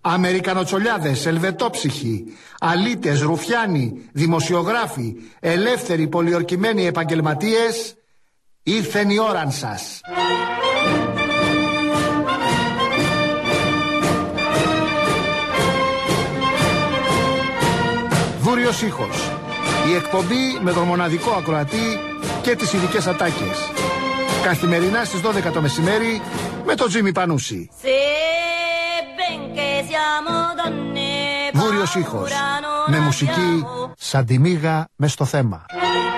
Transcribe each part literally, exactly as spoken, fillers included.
Αμερικανοτσολιάδες, ελβετόψυχοι, αλήτες, ρουφιάνοι, δημοσιογράφοι, ελεύθεροι, πολιορκημένοι επαγγελματίες, ήρθεν η ώραν σας. Βούριος ήχος. Η εκπομπή με τον μοναδικό ακροατή και τις ειδικές ατάκες. Καθημερινά στις δώδεκα το μεσημέρι με τον Τζίμι Πανούση. Βούριος ήχος. Με μουσική σαν τη μύγα μες στο θέμα.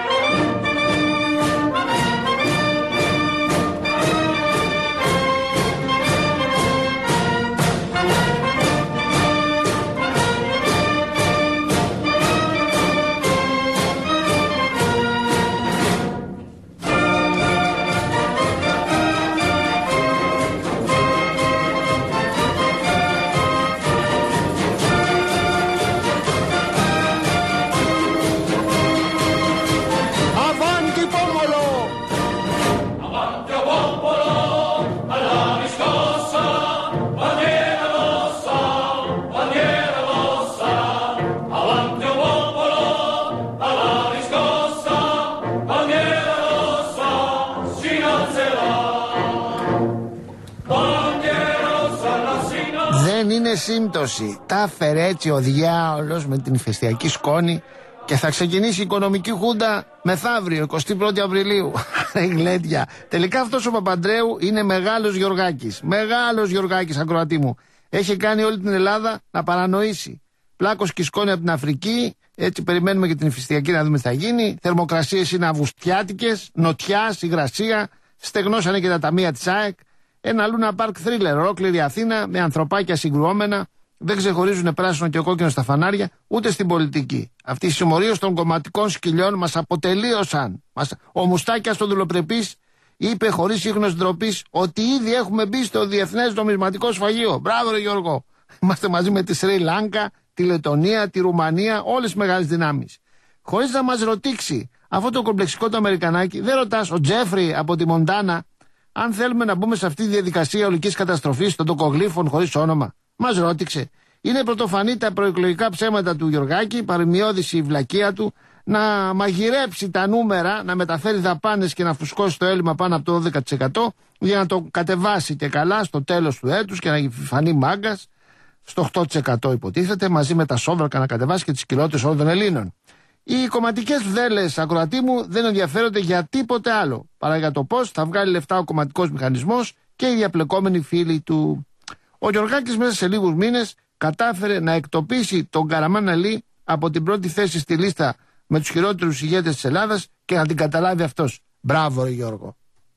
Δεν είναι σύμπτωση. Τα έφερε έτσι ο διάολος με την ηφαιστειακή σκόνη και θα ξεκινήσει η οικονομική χούντα μεθαύριο, εικοστή πρώτη Απριλίου. Γλέντια. Τελικά αυτός ο Παπαντρέου είναι μεγάλος Γιωργάκης. Μεγάλος Γιωργάκης, ακροατή μου. Έχει κάνει όλη την Ελλάδα να παρανοήσει. Πλάκος και σκόνη από την Αφρική. Έτσι περιμένουμε και την ηφαιστειακή να δούμε τι θα γίνει. Θερμοκρασίες είναι αυγουστιάτικες. Νοτιάς, υγρασία. Στεγνώσανε και τα ταμεία της ΑΕΚ. Ένα Λούνα Πάρκ θρίλερ, ολόκληρη Αθήνα με ανθρωπάκια συγκρουόμενα. Δεν ξεχωρίζουν πράσινο και κόκκινο στα φανάρια, ούτε στην πολιτική. Αυτή η συμμορία των κομματικών σκυλιών μας αποτελείωσαν. Μας... Ο Μουστάκιας, ο δουλοπρεπής, είπε χωρίς ίχνος ντροπής ότι ήδη έχουμε μπει στο Διεθνές Νομισματικό Σφαγείο. Μπράβο, ρε Γιώργο. Είμαστε μαζί με τη Σρι Λάνκα, τη Λετωνία, τη Ρουμανία, όλες τις μεγάλες δυνάμεις. Χωρίς να μας ρωτήξει αυτό το κομπλεξικό το Αμερικανάκι, δεν ρωτάς ο Τζέφρι από τη Μοντάνα. Αν θέλουμε να μπούμε σε αυτή τη διαδικασία ολικής καταστροφής των τοκογλύφων χωρίς όνομα, μας ρώτηξε. Είναι πρωτοφανή τα προεκλογικά ψέματα του Γιωργάκη, παρημιώδης η βλακεία του, να μαγειρέψει τα νούμερα, να μεταφέρει δαπάνες και να φουσκώσει το έλλειμμα πάνω από το δώδεκα τοις εκατό για να το κατεβάσει και καλά στο τέλος του έτους και να φανεί μάγκας, στο οκτώ τοις εκατό υποτίθεται, μαζί με τα σόβρακα να κατεβάσει και τις κοιλώτες όλων των Ελλήνων. Οι κομματικές βδέλες, ακροατή μου, δεν ενδιαφέρονται για τίποτε άλλο παρά για το πώς θα βγάλει λεφτά ο κομματικός μηχανισμός και οι διαπλεκόμενοι φίλοι του. Ο Γιωργάκης μέσα σε λίγους μήνες κατάφερε να εκτοπίσει τον Καραμάν Αλή από την πρώτη θέση στη λίστα με τους χειρότερους ηγέτες της Ελλάδας και να την καταλάβει αυτός. Μπράβο, ρε Γιώργο.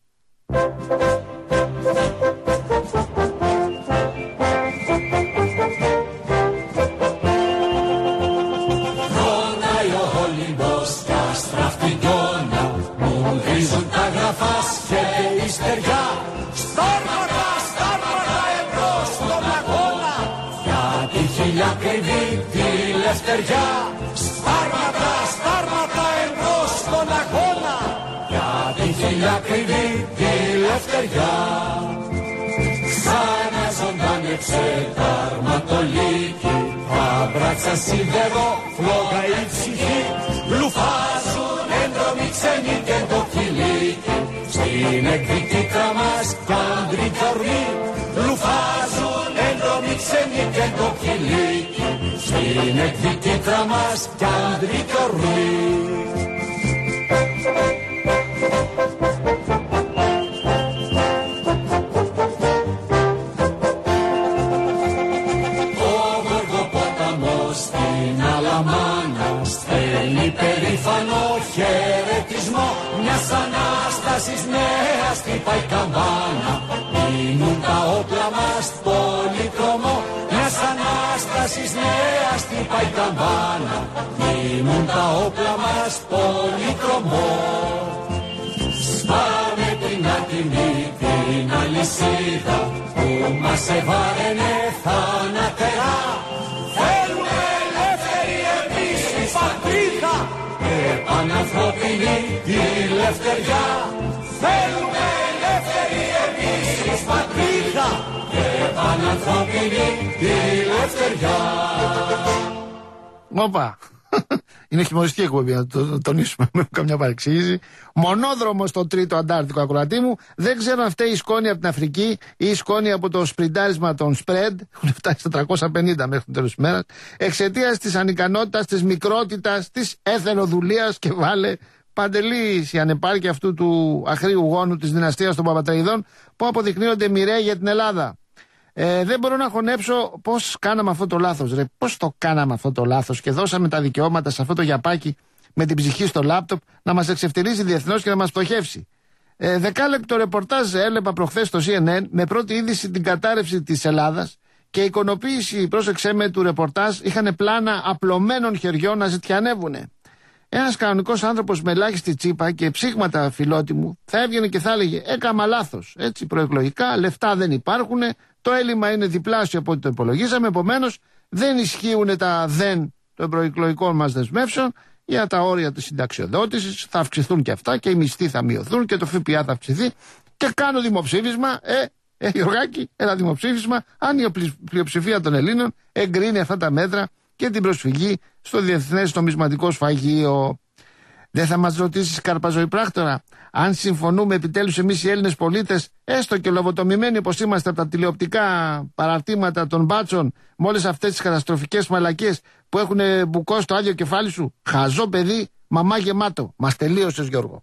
Στάρματα, στάρματα εμπρός στον αγώνα, για τη χιλιακριβή τη λευτεριά. Στάρματα, στάρματα εμπρός στον αγώνα, για τη χιλιακριβή τη λευτεριά. Σαν να ζωντάνεψε τα αρματολίκη, τα μπράτσα σίδερο, φλόγα η ψυχή. Λουφάζουν έντρομοι ξένοι και το κυλίκι, στην εκδικήτρα μας κι άντρικα ορμή. Λουφάζουν έντρομοι ξένοι και το κυλίκι, στην εκδικήτρα μας κι άντρικα ορμή. Ο Γοργοπόταμος στην Αλαμάνα στέλνει περήφανο χαιρετισμό μιας Ανάστασης νέας χτυπάει καμπάνα. Μείνουν τα όπλα μας πολυκρομό, μιας Ανάστασης νέας χτυπάει καμπάνα. Μείνουν τα όπλα μας πολυκρομό. Σπάμε την άτιμη την αλυσίδα που μας εβάραινε θανατερά. Θέλουμε ελεύθερη εμείς η πατρίδα, επανανθρωπινή τη λευτεριά. Θέλουμε ελεύθερη εμείς πατρίδα και πανανθρώπινη ελευθεριά. Όπα. Είναι χειμωριστική εκπομπή, να το τονίσουμε. Με καμιά παρεξήγηση. Μονόδρομο στο τρίτο Αντάρτικο, ακροατή μου. Δεν ξέρω αν φταίει η σκόνη από την Αφρική ή η σκόνη από το σπριντάρισμα των spread. Έχουν φτάσει στα τριακόσια πενήντα μέχρι το τέλο τη ημέρα. Εξαιτία τη ανικανότητα, τη μικρότητα, τη έθελοδουλεία και βάλε Παντελή η ανεπάρκεια αυτού του αχρίου γόνου τη δυναστεία των Παπατρεϊδών που αποδεικνύονται μοιραία για την Ελλάδα. Ε, δεν μπορώ να χωνέψω πώς κάναμε αυτό το λάθος, ρε. Πώς το κάναμε αυτό το λάθος και δώσαμε τα δικαιώματα σε αυτό το γιαπάκι με την ψυχή στο λάπτοπ να μας εξευτελίσει διεθνώς και να μας πτωχεύσει. Ε, δεκάλεπτο ρεπορτάζ έλεπα προχθές στο σι εν εν με πρώτη είδηση την κατάρρευση της Ελλάδας και η εικονοποίηση, πρόσεξέ με, του ρεπορτάζ είχαν πλάνα απλωμένων χεριών να ζητιανεύουνε. Ένας κανονικός άνθρωπος με ελάχιστη τσίπα και ψήγματα φιλότιμου θα έβγαινε και θα έλεγε: έκαμα λάθος. Έτσι, προεκλογικά, λεφτά δεν υπάρχουν, το έλλειμμα είναι διπλάσιο από ό,τι το υπολογίζαμε. Επομένως, δεν ισχύουν τα δεν των προεκλογικών μας δεσμεύσεων για τα όρια της συνταξιοδότησης. Θα αυξηθούν και αυτά και οι μισθοί θα μειωθούν και το ΦΠΑ θα αυξηθεί. Και κάνω δημοψήφισμα, ε, ε Γιωργάκη, ένα δημοψήφισμα, αν η πλειοψηφία των Ελλήνων εγκρίνει αυτά τα μέτρα και την προσφυγή στο Διεθνές Νομισματικό Σφαγείο. Δεν θα μας ρωτήσεις, Καρπαζοϊπράκτορα, αν συμφωνούμε επιτέλους εμείς οι Έλληνες πολίτες, έστω και λοβοτομημένοι όπως είμαστε από τα τηλεοπτικά παραρτήματα των μπάτσων, με όλες αυτές τις καταστροφικές μαλακίες που έχουν μπουκώσει το άδειο κεφάλι σου? Χαζό παιδί, μαμά γεμάτο. Μας τελείωσες, Γιώργο.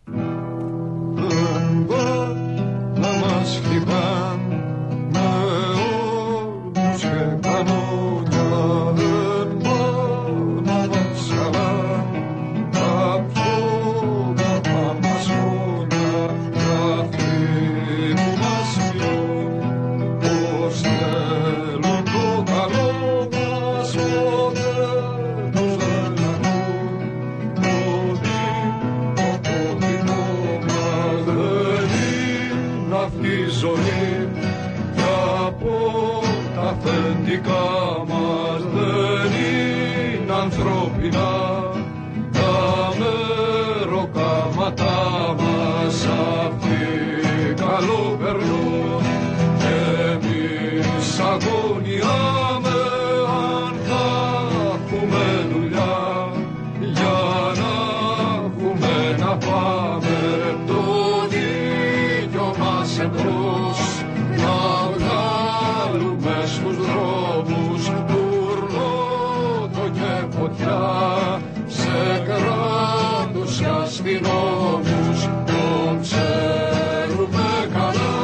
Μας δεν είναι ανθρώπινα τα μεροκάματά μας, αυτοί καλό περνούν και εμείς αγωνιάμε αν θα έχουμε δουλειά για να έχουμε να πάμε το δίκιο μας εμπρός, να βγάλουμε στους δρόμους τουρλότο και φωτιά σε κράτους και αστυνόμους. Τον ξέρουμε καλά,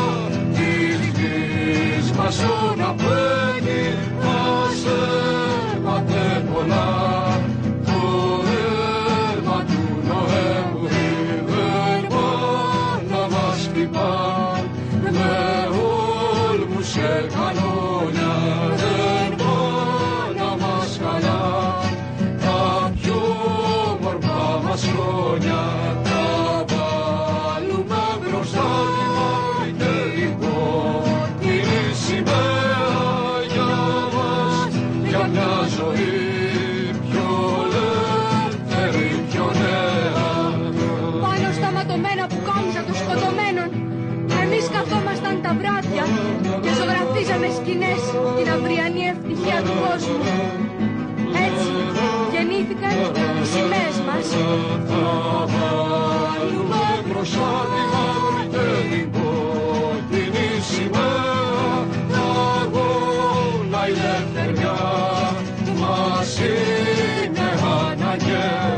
δείχνεις μας ο να παίρνει, μας έμαθε πολλά. Το αίμα του Νοέμβρη δεν πάει να μας χτυπά, με όλμους και κανόνια δεν πάει να μας καλά. Τα πιο μορφά μας χρόνια τα βάλουμε μπροστά και λοιπόν είναι η σημαία για μας, για μια ζωή πιο ελεύθερη, πιο νέα. Πάνω στα ματωμένα που κάμισα των σκοτωμένων εμείς καθόμασταν τα βράδια και ζωγραφίζαμε σκηνές την αυριανή ευτυχία του κόσμου. Έτσι γεννήθηκαν οι σημαίες μας. Θα βάλουμε μπροστά τη μαύρη και την κόκκινη σημαία, τα αγώνα η ελευθεριά μας είναι αναγκαία.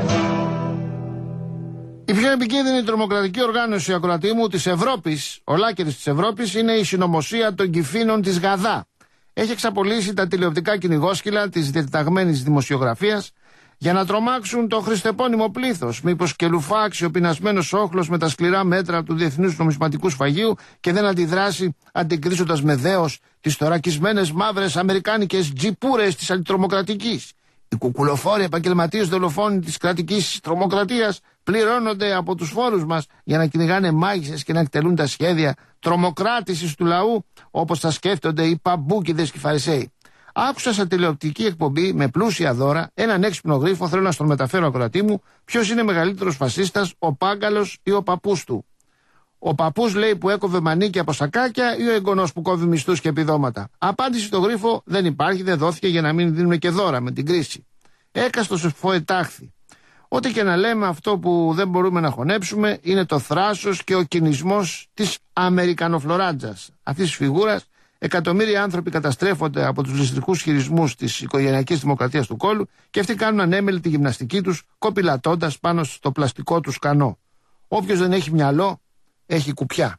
Η πιο επικίνδυνη τρομοκρατική οργάνωση, ακροατή μου, της Ευρώπης, ολάκερης της Ευρώπης, είναι η συνωμοσία των Κυφήνων της Γαδά. Έχει εξαπολύσει τα τηλεοπτικά κυνηγόσκυλα της διατεταγμένης δημοσιογραφίας για να τρομάξουν το χριστεπώνυμο πλήθος. Μήπως και λουφάξει ο πεινασμένος όχλος με τα σκληρά μέτρα του Διεθνούς Νομισματικού Σφαγείου και δεν αντιδράσει αντικρίζοντας με δέος τις θωρακισμένες μαύρες αμερικάνικες τζιπούρες της αντιτρομοκρατικής. Οι κουκουλοφόροι επαγγελματίες δολοφόνοι της κρατικής τρομοκρατίας πληρώνονται από τους φόρους μας για να κυνηγάνε μάγισσες και να εκτελούν τα σχέδια τρομοκράτησης του λαού, όπως τα σκέφτονται οι παμπούκιδες και οι φαρισαίοι. Άκουσα σε τηλεοπτική εκπομπή με πλούσια δώρα έναν έξυπνο γρίφο, θέλω να στον μεταφέρω, ακροατή μου, ποιος είναι μεγαλύτερος φασίστας, ο Πάγκαλος ή ο παππούς του. Ο παππούς, λέει, που έκοβε μανίκια από σακάκια ή ο εγγονός που κόβει μισθούς και επιδόματα? Απάντηση στο γρίφο δεν υπάρχει, δεν δόθηκε για να μην δίνουμε και δώρα με την κρίση. Έκαστος φοετάχθη. Ό,τι και να λέμε, αυτό που δεν μπορούμε να χωνέψουμε είναι το θράσος και ο κινησμός της Αμερικανοφλωράτζας. Αυτής της φιγούρας, εκατομμύρια άνθρωποι καταστρέφονται από τους ληστρικούς χειρισμούς της οικογενειακής δημοκρατίας του κόλου και αυτοί κάνουν ανέμελη τη γυμναστική τους, κοπηλατώντας πάνω στο πλαστικό του κανό. Όποιος δεν έχει μυαλό, έχει κουπιά.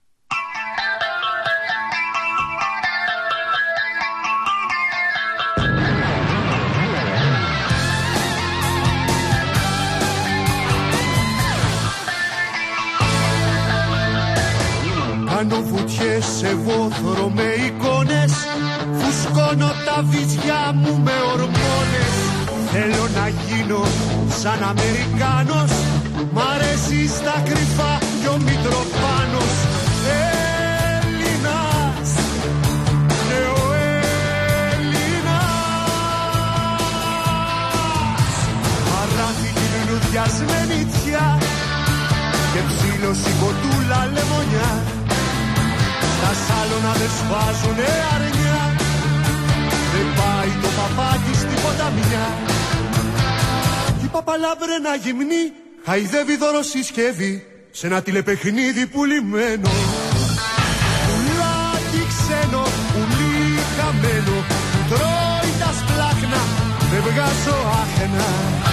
Κάνω βουτιές σε βόθρο με εικόνες, φουσκώνω τα βυζιά μου με ορμόνες. Θέλω να γίνω σαν Αμερικάνος, μ' αρέσει στα κρυφά κι ο Μητροπάνος. Έλληνας, ναι ο Έλληνας. Παράθηκη λουλουδιάς με νητσιά και ψήλωση κοντούλα λεμονιά. Στα σάλωνα δεν σφάζουνε αρνιά, δεν πάει το παπάκι στην ποταμιά. Η παπαλάβρενα γυμνή χαϊδεύει δωροσυσκεύη σε ένα τηλεπαιχνίδι πουλημένο. Πουλάκι ξένο, πουλί χαμένο, τρώει τα σπλάχνα, δεν βγάζω άχνα.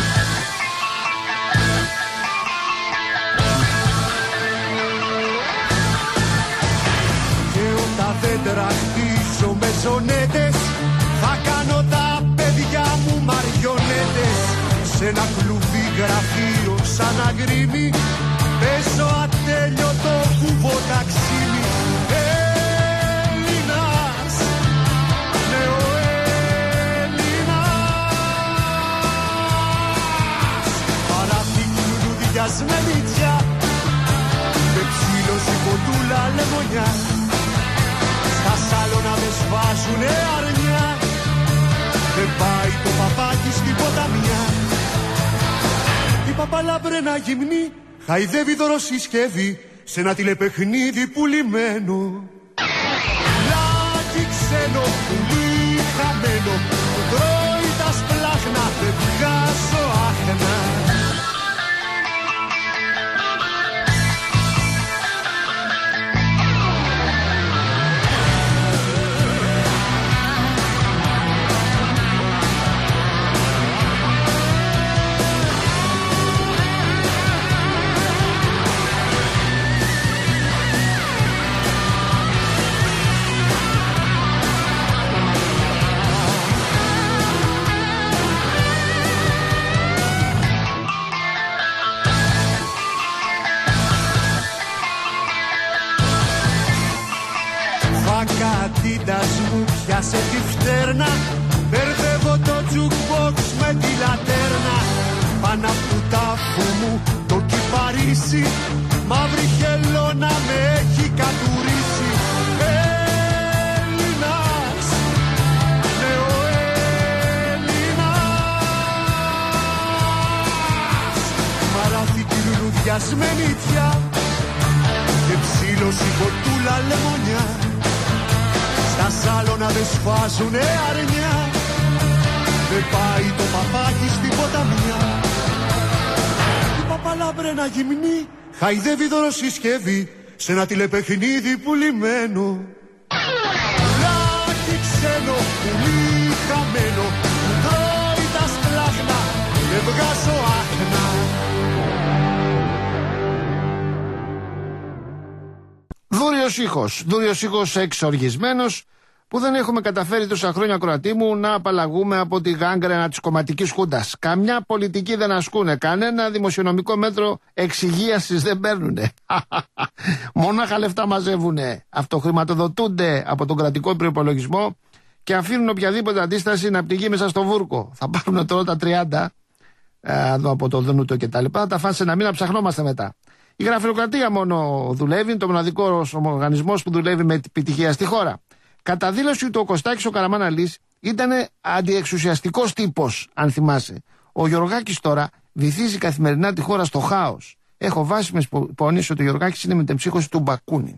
Δέντρα χτίσω με ζωνέτες, θα κάνω τα παιδιά μου μαριονέτες. Σ' ένα κλουβί γραφείο σαν αγρίμι, παίζω ατέλειωτο κουβό ταξίμι. Έλληνας, ναι ο Έλληνας. Παράθηκη λουλουδιάς με μύτσια με ψήλωση κοντούλα λεμονιά. Τα σάλωνα με σβάζουνε αρνιά, δεν πάει το παπάκι στην ποταμιά. Η παπαλαμπρένα γυμνή χαϊδεύει δωροσυσκεύη σε ένα τηλεπαιχνίδι πουλημένο. Λάκι ξένο, πουλί χαμένο, τρώει τα σπλάχνα, δεν βγάζω άχνα. Κατήτας μου πιάσε τη φτέρνα, μπερδεύω το jukebox με τη λατέρνα. Πάνω απ' του τάφου μου το κυπαρίσι, μαύρη χελώνα με έχει κατουρίσει. Έλληνας, ναι ο Έλληνας. Μαράθηκη λουλουδιάς με νύχια και ψήλωση κοντούλα λεμονιά. Στα σάλωνα δεν σφάζουνε αρνιά, δεν πάει το παπάκι στην ποταμιά. Η παπαλαμπρένα γυμνή χαϊδεύει δωροσυσκεύη σε ένα τηλεπαιχνίδι πουλημένο. Πουλάκι ξένο, πουλί χαμένο, τρώει τα σπλάχνα, δεν βγάζω άχνα. Δούριος ήχος, δούριος ήχος εξοργισμένος, που δεν έχουμε καταφέρει τόσα χρόνια, ακροατή μου, να απαλλαγούμε από τη γάγκρενα της κομματικής χούντας. Καμιά πολιτική δεν ασκούνε, κανένα δημοσιονομικό μέτρο εξυγίασης δεν παίρνουνε. Μονάχα λεφτά μαζεύουνε, αυτοχρηματοδοτούνται από τον κρατικό προϋπολογισμό και αφήνουν οποιαδήποτε αντίσταση να πληγεί μέσα στο βούρκο. Θα πάρουν τώρα τα τριάντα εδώ από το Δνούτο και τα λοιπά, τα φάνε σε ένα μήνα, ψαχνόμαστε μετά. Η γραφειοκρατία μόνο δουλεύει, είναι το μοναδικό οργανισμός που δουλεύει με επιτυχία στη χώρα. Κατά δήλωση του ο Κωστάκης ο Καραμάναλης ήταν αντιεξουσιαστικός τύπος, αν θυμάσαι. Ο Γιωργάκης τώρα βυθίζει καθημερινά τη χώρα στο χάος. Έχω βάσιμες πόνες ότι ο Γιωργάκης είναι μετεμψύχωση του Μπακούνιν.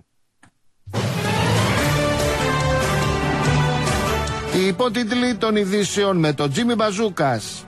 Οι υπότιτλοι των ειδήσεων με τον Τζίμι Μπαζούκας.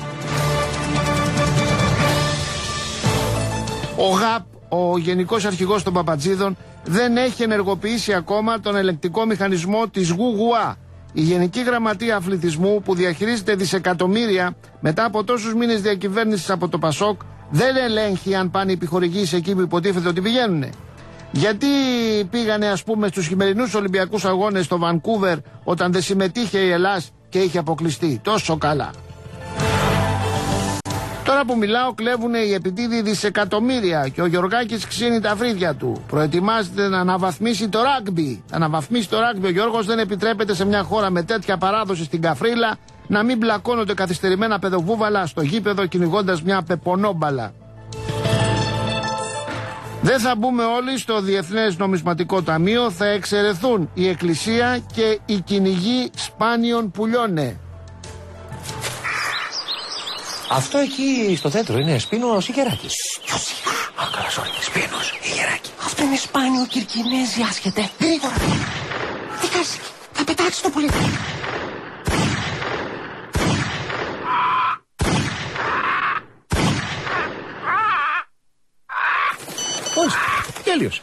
Ο ΓΑΠ, ο Γενικός Αρχηγός των Παπατζίδων, δεν έχει ενεργοποιήσει ακόμα τον ελεκτικό μηχανισμό της ΓΟΥΓΟΑ. Η Γενική Γραμματεία Αθλητισμού, που διαχειρίζεται δισεκατομμύρια μετά από τόσους μήνες διακυβέρνησης από το ΠΑΣΟΚ, δεν ελέγχει αν πάνε οι επιχορηγήσεις εκεί που υποτίθεται ότι πηγαίνουνε. Γιατί πήγανε, ας πούμε, στους χειμερινούς Ολυμπιακούς Αγώνες στο Βανκούβερ όταν δεν συμμετείχε η Ελλάς και είχε αποκλειστεί τόσο καλά? Τώρα που μιλάω, κλέβουνε οι επιτίδοι δισεκατομμύρια και ο Γιωργάκης ξύνει τα φρύδια του. Προετοιμάζεται να αναβαθμίσει το ράγκμπι. Να αναβαθμίσει το ράγκμπι. Ο Γιώργος δεν επιτρέπεται σε μια χώρα με τέτοια παράδοση στην Καφρίλα να μην μπλακώνονται καθυστερημένα παιδοβούβαλα στο γήπεδο κυνηγώντας μια πεπονόμπαλα. Δεν θα μπούμε όλοι στο Διεθνές Νομισματικό Ταμείο, θα εξαιρεθούν η Εκκλησία και οι κυνηγοί σπάνιων πουλιώνε. Αυτό εκεί στο δέντρο είναι σπίνος ή γεράκης? Πιο σιγά. Α, καλά, sorry. Σπίνος ή γεράκι? Αυτό είναι σπάνιο κυρκινέζι, άσχετε. Γρήγορα. Τι κάνεις εκεί? Θα πετάξεις το πουλί. Πώς, τέλειος.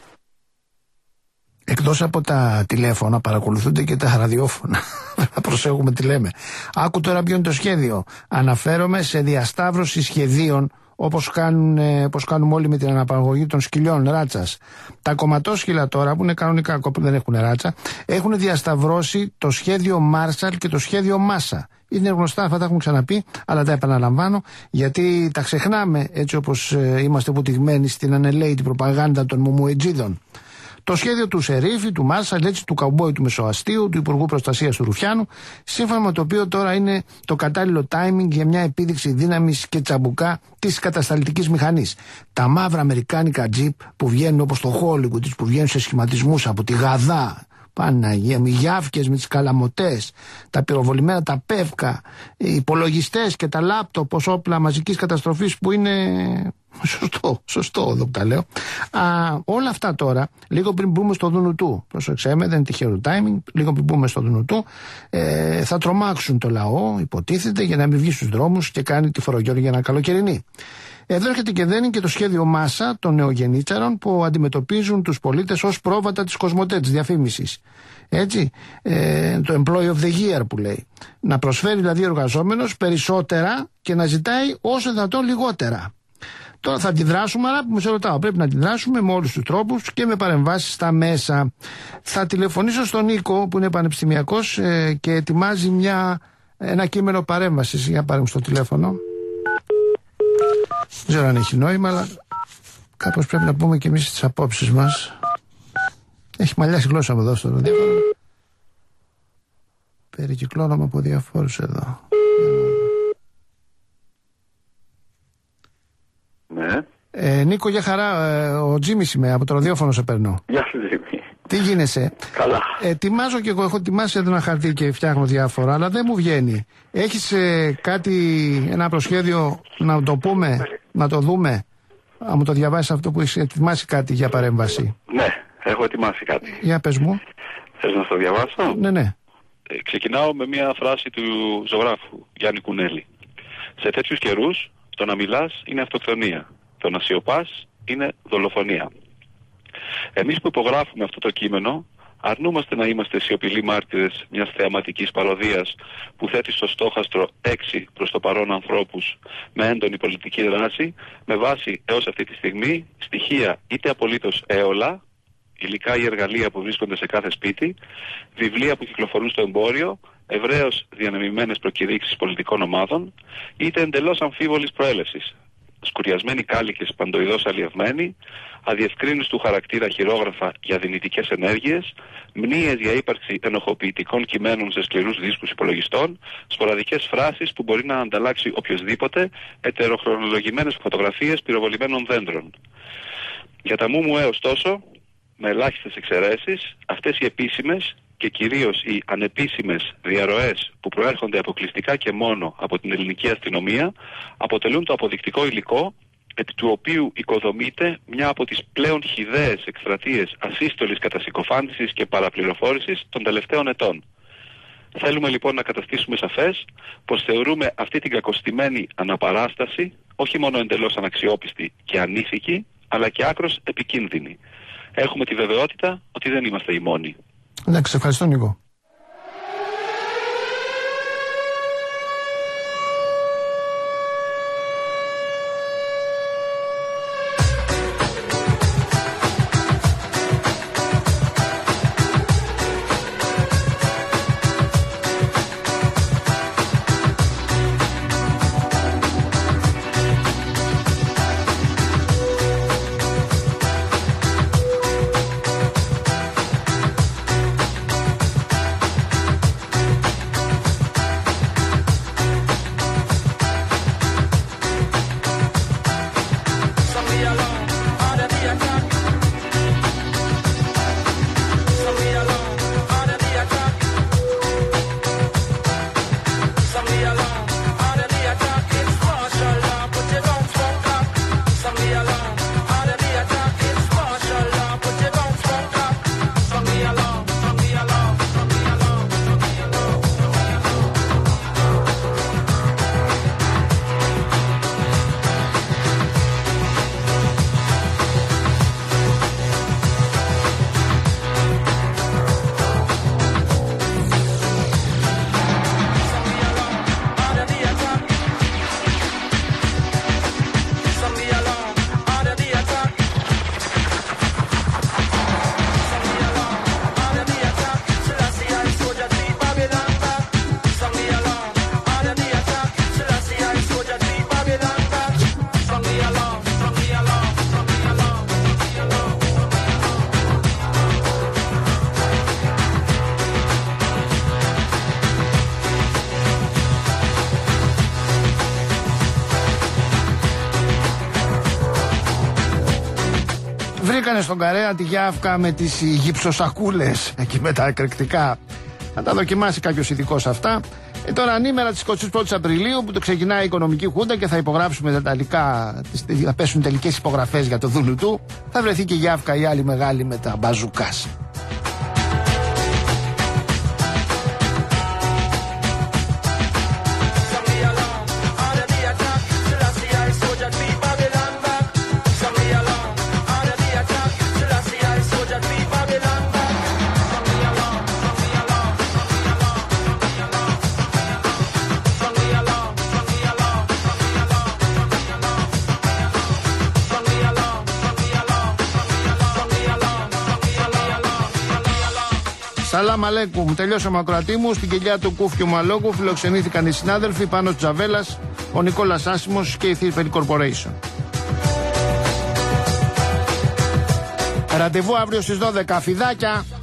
Εκτός από τα τηλέφωνα παρακολουθούνται και τα ραδιόφωνα. Να προσέχουμε τι λέμε. Άκου τώρα ποιο είναι το σχέδιο. Αναφέρομαι σε διασταύρωση σχεδίων όπως, κάνουν, όπως κάνουμε όλοι με την αναπαραγωγή των σκυλιών ράτσας. Τα κομματόσκυλα τώρα, που είναι κανονικά που δεν έχουν ράτσα, έχουν διασταυρώσει το σχέδιο Marshall και το σχέδιο Massa. Είναι γνωστά, αυτά τα έχουμε ξαναπεί, αλλά τα επαναλαμβάνω γιατί τα ξεχνάμε, έτσι όπως ε, είμαστε βουτυγμένοι στην ανελαίτη προπαγάνδα των μουμουετζίδων. Το σχέδιο του Σερίφη, του Μάρσαλ, έτσι, του Καμπόη του Μεσοαστίου, του Υπουργού Προστασίας του Ρουφιάνου, σύμφωνα με το οποίο τώρα είναι το κατάλληλο timing για μια επίδειξη δύναμης και τσαμπουκά της κατασταλτικής μηχανής. Τα μαύρα αμερικάνικα τζιπ που βγαίνουν όπως το Hollywood, που βγαίνουν σε σχηματισμούς από τη Γαδά, Παναγία, οι γιάφκες με τις καλαμωτές, τα πυροβολημένα, τα πεύκα, οι υπολογιστές και τα λάπτοπ ως όπλα μαζικής καταστροφής που είναι... Σωστό, σωστό εδώ που τα λέω. Α, όλα αυτά τώρα, λίγο πριν μπούμε στο Δουνουτού, προσέξτε με, δεν είναι τυχαίο timing, λίγο πριν μπούμε στο Δουνουτού, ε, θα τρομάξουν το λαό, υποτίθεται, για να μην βγει στους δρόμους και κάνει τη φορογιόρη για ένα καλοκαιρινή. Εδώ έρχεται και δένει και το σχέδιο Μάσα των νεογεννήτσαρων που αντιμετωπίζουν τους πολίτες ως πρόβατα της Κοσμοτέ, της διαφήμισης. Έτσι, ε, το Employee of the Year που λέει. Να προσφέρει δηλαδή ο εργαζόμενος περισσότερα και να ζητάει όσο δυνατόν λιγότερα. Τώρα θα αντιδράσουμε, αλλά που με σε ρωτάω, πρέπει να αντιδράσουμε με όλους τους τρόπους και με παρεμβάσεις στα μέσα. Θα τηλεφωνήσω στον Νίκο που είναι πανεπιστημιακός ε, και ετοιμάζει μια, ένα κείμενο παρέμβασης. Για πάρε μου στο τηλέφωνο. Δεν ξέρω αν έχει νόημα, αλλά κάπως πρέπει να πούμε και εμείς τις απόψεις μας. Έχει μαλλιάσει γλώσσα μου εδώ στο ραδιόφωνο. Περικυκλώνομαι από διαφόρους εδώ. Ναι. Ε, Νίκο, για χαρά, ε, ο Τζίμις είμαι, από το ραδιόφωνο σε παίρνω. Γεια σου, Τζίμι. Τι γίνεσαι? Καλά. Ετοιμάζω και εγώ, έχω ετοιμάσει εδώ ένα χαρτί και φτιάχνω διάφορα, αλλά δεν μου βγαίνει. Έχεις ε, κάτι, ένα προσχέδιο να το πούμε, να το δούμε? Αν μου το διαβάσεις αυτό που έχεις ετοιμάσει κάτι για παρέμβαση. Ναι, έχω ετοιμάσει κάτι. Για πες μου. Θες να στο διαβάσω? Ναι, ναι. Ε, ξεκινάω με μια φράση του ζωγράφου Γιάννη Κουνέλη. Σε τέτοιους καιρούς, το να μιλάς είναι αυτοκτονία. Το να σιωπάς είναι δολοφονία. Εμείς που υπογράφουμε αυτό το κείμενο, αρνούμαστε να είμαστε σιωπηλοί μάρτυρες μιας θεαματικής παροδίας που θέτει στο στόχαστρο έξι προς το παρόν ανθρώπους με έντονη πολιτική δράση, με βάση έως αυτή τη στιγμή στοιχεία είτε απολύτως έολα, υλικά ή εργαλεία που βρίσκονται σε κάθε σπίτι, βιβλία που κυκλοφορούν στο εμπόριο, ευρέως διανεμημένες προκηρύξεις πολιτικών ομάδων, είτε εντελώς αμφίβολης προέλευσης. Σκουριασμένοι κάλικες παντοειδώς αλλιευμένοι, αδιευκρίνηστου χαρακτήρα χειρόγραφα για δυνητικές ενέργειες, μνήες για ύπαρξη ενοχοποιητικών κειμένων σε σκληρούς δίσκους υπολογιστών, σποραδικές φράσεις που μπορεί να ανταλλάξει οποιοσδήποτε, ετεροχρονολογημένες φωτογραφίες πυροβολημένων δέντρων. Για τα μου μου έως τόσο, με ελάχιστες εξαιρέσεις, αυτές οι επίσημες και κυρίως οι ανεπίσημες διαρροές που προέρχονται αποκλειστικά και μόνο από την ελληνική αστυνομία αποτελούν το αποδεικτικό υλικό επί του οποίου οικοδομείται μια από τις πλέον χυδαίες εκστρατείες ασύστολης κατασυκοφάντησης και παραπληροφόρησης των τελευταίων ετών. Θέλουμε λοιπόν να καταστήσουμε σαφές πως θεωρούμε αυτή την κακοστημένη αναπαράσταση όχι μόνο εντελώς αναξιόπιστη και ανήθικη, αλλά και άκρως επικίνδυνη. Έχουμε τη βεβαιότητα ότι δεν είμαστε οι μόνοι. Εντάξει, ευχαριστώ Νίκο. Βρήκανε στον Καρέα τη Γιάφκα με τις γυψοσακούλες εκεί με τα εκρηκτικά. Θα τα δοκιμάσει κάποιος ειδικός αυτά. Ε, τώρα ανήμερα της εικοστής πρώτης Απριλίου που το ξεκινάει η Οικονομική Χούντα και θα υπογράψουμε τα τελικά, θα πέσουν τελικές υπογραφές για το δούλου του, θα βρεθεί και η Γιάφκα η άλλη μεγάλη με τα μπαζουκάς. Σαλάμ αλέκουμ. Τελειώσαμε ακροατή μου. Στην κοιλιά του Κούφιου Μαλόκου φιλοξενήθηκαν οι συνάδελφοι Πάνος Τζαβέλας, ο Νικόλας Άσιμος και η Θηρπενή Corporation. Ραντεβού αύριο στις δώδεκα. Φιδάκια.